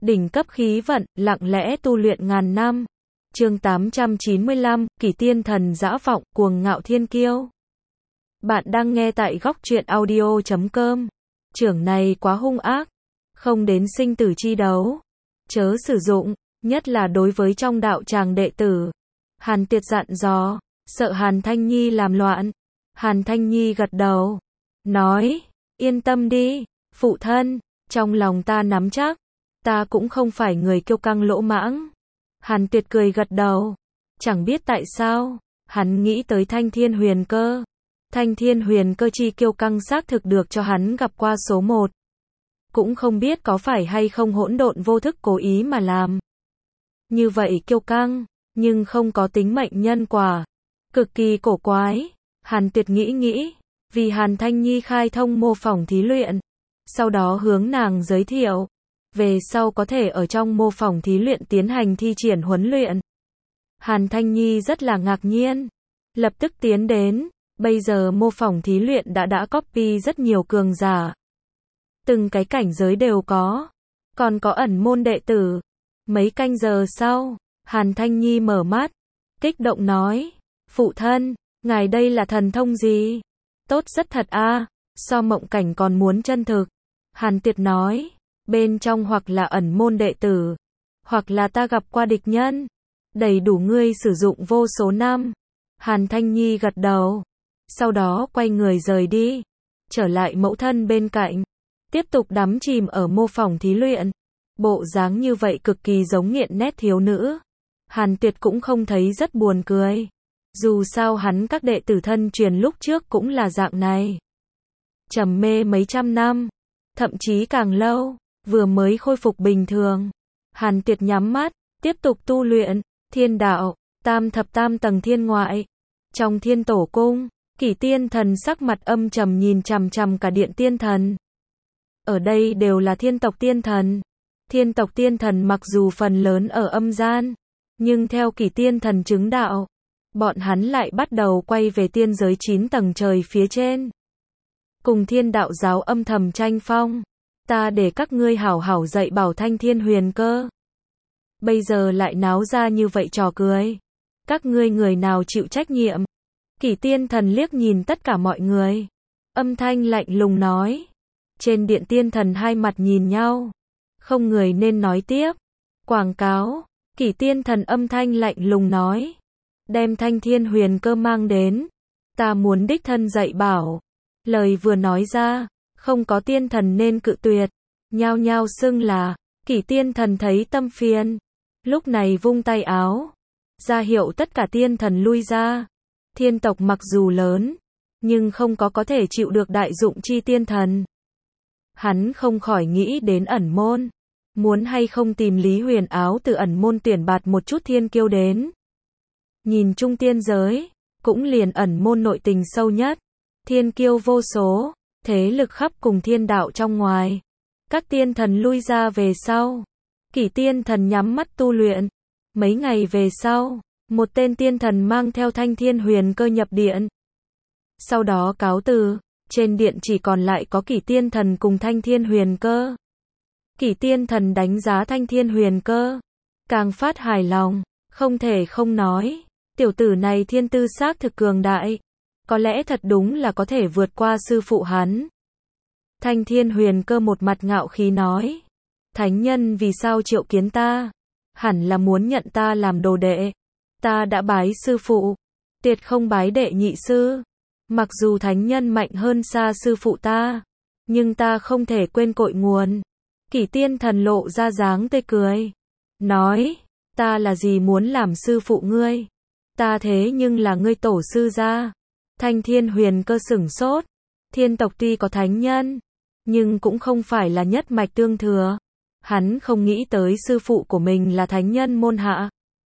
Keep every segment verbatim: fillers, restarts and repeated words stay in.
đỉnh cấp khí vận, lặng lẽ tu luyện ngàn năm. Chương tám trăm chín mươi lăm, Kỷ Tiên Thần dã vọng, cuồng ngạo thiên kiêu. Bạn đang nghe tại góc truyện audio chấm com. Trưởng này quá hung ác, không đến sinh tử chi đấu, chớ sử dụng, nhất là đối với trong đạo tràng đệ tử. Hàn Tiệt dặn dò, sợ Hàn Thanh Nhi làm loạn. Hàn Thanh Nhi gật đầu, nói, yên tâm đi, phụ thân, trong lòng ta nắm chắc, ta cũng không phải người kiêu căng lỗ mãng. Hàn Tiệt cười gật đầu, chẳng biết tại sao, hắn nghĩ tới Thanh Thiên Huyền Cơ. Thanh Thiên Huyền Cơ chi kiêu căng xác thực được cho hắn gặp qua số một. Cũng không biết có phải hay không hỗn độn vô thức cố ý mà làm. Như vậy kiêu căng, nhưng không có tính mệnh nhân quả. Cực kỳ cổ quái. Hàn Tiệt nghĩ nghĩ, vì Hàn Thanh Nhi khai thông mô phỏng thí luyện. Sau đó hướng nàng giới thiệu, về sau có thể ở trong mô phỏng thí luyện tiến hành thi triển huấn luyện. Hàn Thanh Nhi rất là ngạc nhiên, lập tức tiến đến, bây giờ mô phỏng thí luyện đã đã copy rất nhiều cường giả. Từng cái cảnh giới đều có, còn có ẩn môn đệ tử. Mấy canh giờ sau, Hàn Thanh Nhi mở mắt, kích động nói, phụ thân, ngài đây là thần thông gì? Tốt rất thật a, so mộng cảnh còn muốn chân thực. Hàn Tiệt nói, bên trong hoặc là ẩn môn đệ tử, hoặc là ta gặp qua địch nhân, đầy đủ ngươi sử dụng vô số năm. Hàn Thanh Nhi gật đầu, sau đó quay người rời đi, trở lại mẫu thân bên cạnh, tiếp tục đắm chìm ở mô phỏng thí luyện. Bộ dáng như vậy cực kỳ giống nghiện nét thiếu nữ. Hàn Tiệt cũng không thấy rất buồn cười. Dù sao hắn các đệ tử thân truyền lúc trước cũng là dạng này. Trầm mê mấy trăm năm, thậm chí càng lâu, vừa mới khôi phục bình thường. Hàn Tiệt nhắm mắt, tiếp tục tu luyện, thiên đạo, tam thập tam tầng thiên ngoại. Trong thiên tổ cung, Kỷ Tiên Thần sắc mặt âm trầm nhìn chằm chằm cả điện tiên thần. Ở đây đều là thiên tộc tiên thần. Thiên tộc tiên thần mặc dù phần lớn ở âm gian, nhưng theo Kỷ Tiên Thần chứng đạo, bọn hắn lại bắt đầu quay về tiên giới chín tầng trời phía trên. Cùng thiên đạo giáo âm thầm tranh phong. Ta để các ngươi hảo hảo dạy bảo Thanh Thiên Huyền Cơ. Bây giờ lại náo ra như vậy trò cười. Các ngươi người nào chịu trách nhiệm? Kỷ Tiên Thần liếc nhìn tất cả mọi người. Âm thanh lạnh lùng nói. Trên điện tiên thần hai mặt nhìn nhau. Không người nên nói tiếp. Quảng cáo. Kỷ Tiên Thần âm thanh lạnh lùng nói. Đem Thanh Thiên Huyền Cơ mang đến. Ta muốn đích thân dạy bảo. Lời vừa nói ra, không có tiên thần nên cự tuyệt. Nhao nhao xưng là. Kỷ Tiên Thần thấy tâm phiền. Lúc này vung tay áo. Ra hiệu tất cả tiên thần lui ra. Thiên tộc mặc dù lớn, nhưng không có có thể chịu được đại dụng chi tiên thần. Hắn không khỏi nghĩ đến ẩn môn. Muốn hay không tìm Lý Huyền Áo từ ẩn môn tuyển bạt một chút thiên kiêu đến. Nhìn chung tiên giới, cũng liền ẩn môn nội tình sâu nhất. Thiên kiêu vô số, thế lực khắp cùng thiên đạo trong ngoài. Các tiên thần lui ra về sau. Kỷ Tiên Thần nhắm mắt tu luyện. Mấy ngày về sau, một tên tiên thần mang theo Thanh Thiên Huyền Cơ nhập điện. Sau đó cáo từ, trên điện chỉ còn lại có Kỷ Tiên Thần cùng Thanh Thiên Huyền Cơ. Kỷ Tiên Thần đánh giá Thanh Thiên Huyền Cơ, càng phát hài lòng, không thể không nói, tiểu tử này thiên tư xác thực cường đại, có lẽ thật đúng là có thể vượt qua sư phụ hắn. Thanh Thiên Huyền Cơ một mặt ngạo khí nói, thánh nhân vì sao triệu kiến ta, hẳn là muốn nhận ta làm đồ đệ, ta đã bái sư phụ, tuyệt không bái đệ nhị sư, mặc dù thánh nhân mạnh hơn xa sư phụ ta, nhưng ta không thể quên cội nguồn. Kỷ Tiên Thần lộ ra dáng tươi cười, nói, ta là gì muốn làm sư phụ ngươi, ta thế nhưng là ngươi tổ sư gia. Thanh Thiên Huyền Cơ sửng sốt, thiên tộc tuy có thánh nhân, nhưng cũng không phải là nhất mạch tương thừa. Hắn không nghĩ tới sư phụ của mình là thánh nhân môn hạ.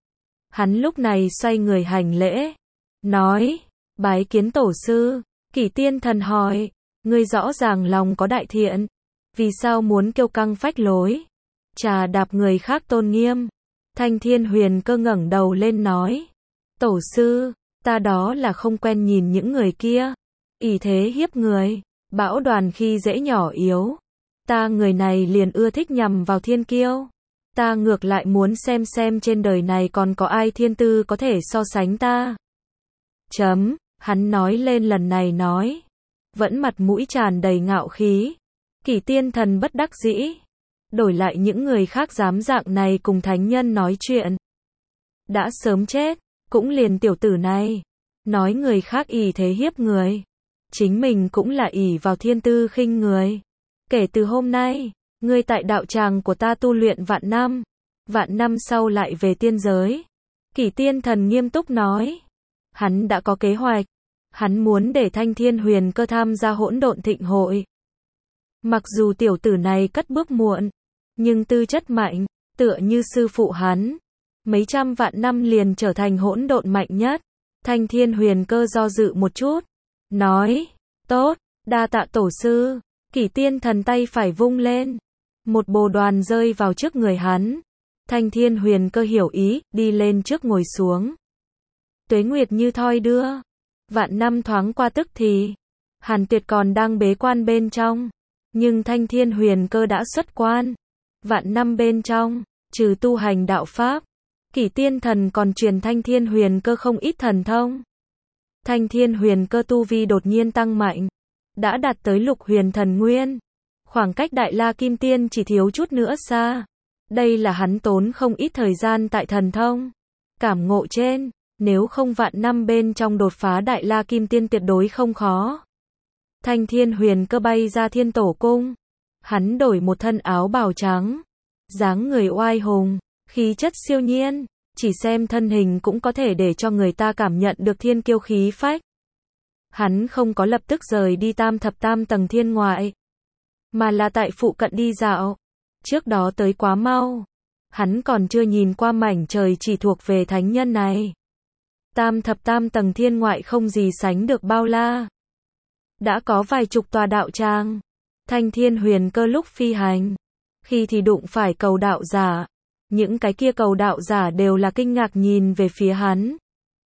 Hắn lúc này xoay người hành lễ, nói, bái kiến tổ sư. Kỷ Tiên Thần hỏi, ngươi rõ ràng lòng có đại thiện, vì sao muốn kiêu căng phách lối, trà đạp người khác tôn nghiêm? Thanh Thiên Huyền Cơ ngẩng đầu lên nói, tổ sư, ta đó là không quen nhìn những người kia, ỷ thế hiếp người, bão đoàn khi dễ nhỏ yếu. Ta người này liền ưa thích nhằm vào thiên kiêu, Ta ngược lại muốn xem xem trên đời này còn có ai thiên tư có thể so sánh ta. Chấm, hắn nói lên lần này nói. Vẫn mặt mũi tràn đầy ngạo khí. Kỷ Tiên Thần bất đắc dĩ. Đổi lại những người khác dám dạng này cùng thánh nhân nói chuyện. Đã sớm chết, cũng liền tiểu tử này. Nói người khác ỷ thế hiếp người. Chính mình cũng là ỷ vào thiên tư khinh người. Kể từ hôm nay, ngươi tại đạo tràng của ta tu luyện vạn năm. Vạn năm sau lại về tiên giới. Kỷ Tiên Thần nghiêm túc nói. Hắn đã có kế hoạch. Hắn muốn để Thanh Thiên Huyền Cơ tham gia hỗn độn thịnh hội. Mặc dù tiểu tử này cất bước muộn, nhưng tư chất mạnh, tựa như sư phụ hắn. Mấy trăm vạn năm liền trở thành hỗn độn mạnh nhất. Thanh Thiên Huyền Cơ do dự một chút. Nói, tốt, đa tạ tổ sư. Kỷ Tiên Thần tay phải vung lên. Một bồ đoàn rơi vào trước người hắn. Thanh Thiên Huyền Cơ hiểu ý, đi lên trước ngồi xuống. Tuế nguyệt như thoi đưa. Vạn năm thoáng qua tức thì. Hàn Tuyệt còn đang bế quan bên trong. Nhưng Thanh Thiên Huyền Cơ đã xuất quan. Vạn năm bên trong, trừ tu hành đạo pháp, Kỷ Tiên Thần còn truyền Thanh Thiên Huyền Cơ không ít thần thông. Thanh Thiên Huyền Cơ tu vi đột nhiên tăng mạnh. Đã đạt tới lục huyền thần nguyên. Khoảng cách Đại La Kim Tiên chỉ thiếu chút nữa xa. Đây là hắn tốn không ít thời gian tại thần thông. Cảm ngộ trên, nếu không vạn năm bên trong đột phá Đại La Kim Tiên tuyệt đối không khó. Thanh Thiên Huyền Cơ bay ra Thiên Tổ Cung. Hắn đổi một thân áo bào trắng. Dáng người oai hùng, khí chất siêu nhiên. Chỉ xem thân hình cũng có thể để cho người ta cảm nhận được thiên kiêu khí phách. Hắn không có lập tức rời đi tam thập tam tầng thiên ngoại. Mà là tại phụ cận đi dạo. Trước đó tới quá mau. Hắn còn chưa nhìn qua mảnh trời chỉ thuộc về thánh nhân này. Tam thập tam tầng thiên ngoại không gì sánh được bao la. Đã có vài chục tòa đạo tràng. Thanh Thiên Huyền Cơ lúc phi hành. Khi thì đụng phải cầu đạo giả. Những cái kia cầu đạo giả đều là kinh ngạc nhìn về phía hắn.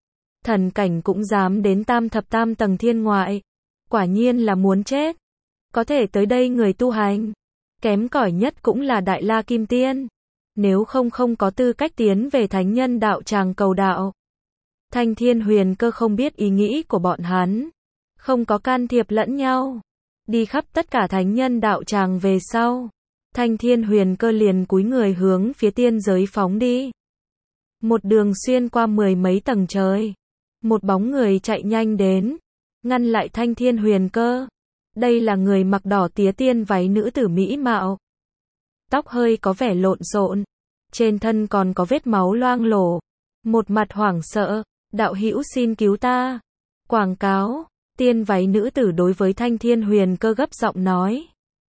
Thần cảnh cũng dám đến tam thập tam tầng thiên ngoại. Quả nhiên là muốn chết. Có thể tới đây người tu hành. Kém cỏi nhất cũng là Đại La Kim Tiên. Nếu không không có tư cách tiến về thánh nhân đạo tràng cầu đạo. Thanh Thiên Huyền Cơ không biết ý nghĩ của bọn hắn. Không có can thiệp lẫn nhau. Đi khắp tất cả thánh nhân đạo tràng về sau. Thanh Thiên Huyền Cơ liền cúi người hướng phía tiên giới phóng đi. Một đường xuyên qua mười mấy tầng trời. Một bóng người chạy nhanh đến. Ngăn lại Thanh Thiên Huyền Cơ. Đây là người mặc đỏ tía tiên váy nữ tử mỹ mạo. Tóc hơi có vẻ lộn xộn. Trên thân còn có vết máu loang lổ. Một mặt hoảng sợ. Đạo hữu xin cứu ta. Quảng cáo. Tiên váy nữ tử đối với Thanh Thiên Huyền Cơ gấp giọng nói.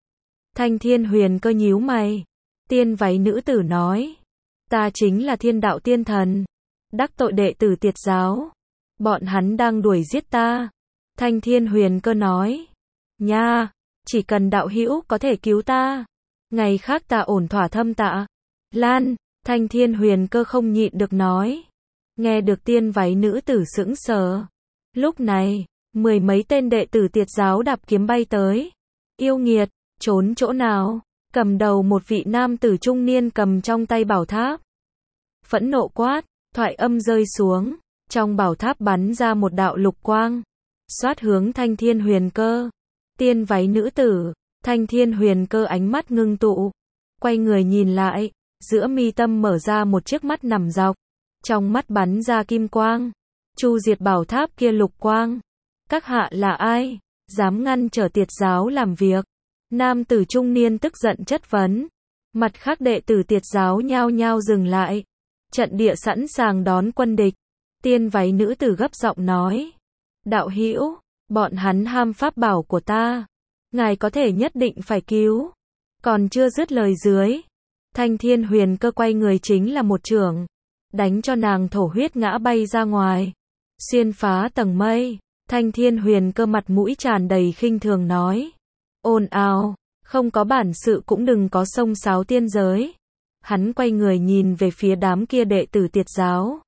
Thanh Thiên Huyền Cơ nhíu mày. Tiên váy nữ tử nói. Ta chính là Thiên Đạo Tiên Thần. Đắc tội đệ tử Tiệt giáo. Bọn hắn đang đuổi giết ta. Thanh Thiên Huyền Cơ nói. Nha, chỉ cần đạo hữu có thể cứu ta. Ngày khác ta ổn thỏa thâm tạ. Lan, Thanh Thiên Huyền Cơ không nhịn được nói. Nghe được tiên váy nữ tử sững sờ. Lúc này, mười mấy tên đệ tử Tiệt giáo đạp kiếm bay tới. Yêu nghiệt, trốn chỗ nào? Cầm đầu một vị nam tử trung niên cầm trong tay bảo tháp. Phẫn nộ quát, thoại âm rơi xuống. Trong bảo tháp bắn ra một đạo lục quang. Xoát hướng Thanh Thiên Huyền Cơ. Tiên váy nữ tử. Thanh Thiên Huyền Cơ ánh mắt ngưng tụ. Quay người nhìn lại. Giữa mi tâm mở ra một chiếc mắt nằm dọc. Trong mắt bắn ra kim quang. Chu diệt bảo tháp kia lục quang. Các hạ là ai? Dám ngăn trở Tiệt giáo làm việc. Nam tử trung niên tức giận chất vấn. Mặt khác đệ tử Tiệt giáo nhao nhao dừng lại. Trận địa sẵn sàng đón quân địch. Tiên váy nữ tử gấp giọng nói. Đạo hữu, bọn hắn ham pháp bảo của ta. Ngài có thể nhất định phải cứu. Còn chưa dứt lời dưới. Thanh Thiên Huyền Cơ quay người chính là một chưởng. Đánh cho nàng thổ huyết ngã bay ra ngoài. Xuyên phá tầng mây. Thanh Thiên Huyền Cơ mặt mũi tràn đầy khinh thường nói. Ồn ào, không có bản sự cũng đừng có xông xáo tiên giới. Hắn quay người nhìn về phía đám kia đệ tử Tiệt giáo.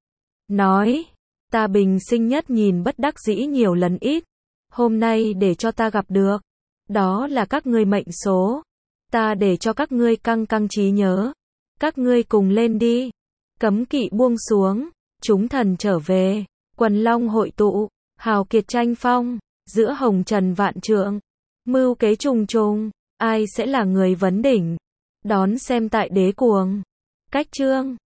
Nói, ta bình sinh nhất nhìn bất đắc dĩ nhiều lần ít. Hôm nay để cho ta gặp được. Đó là các ngươi mệnh số. Ta để cho các ngươi căng căng trí nhớ. Các ngươi cùng lên đi. Cấm kỵ buông xuống, chúng thần trở về, quần long hội tụ, hào kiệt tranh phong, giữa hồng trần vạn trượng, mưu kế trùng trùng, ai sẽ là người vấn đỉnh? Đón xem tại Đế Cuồng. Cách chương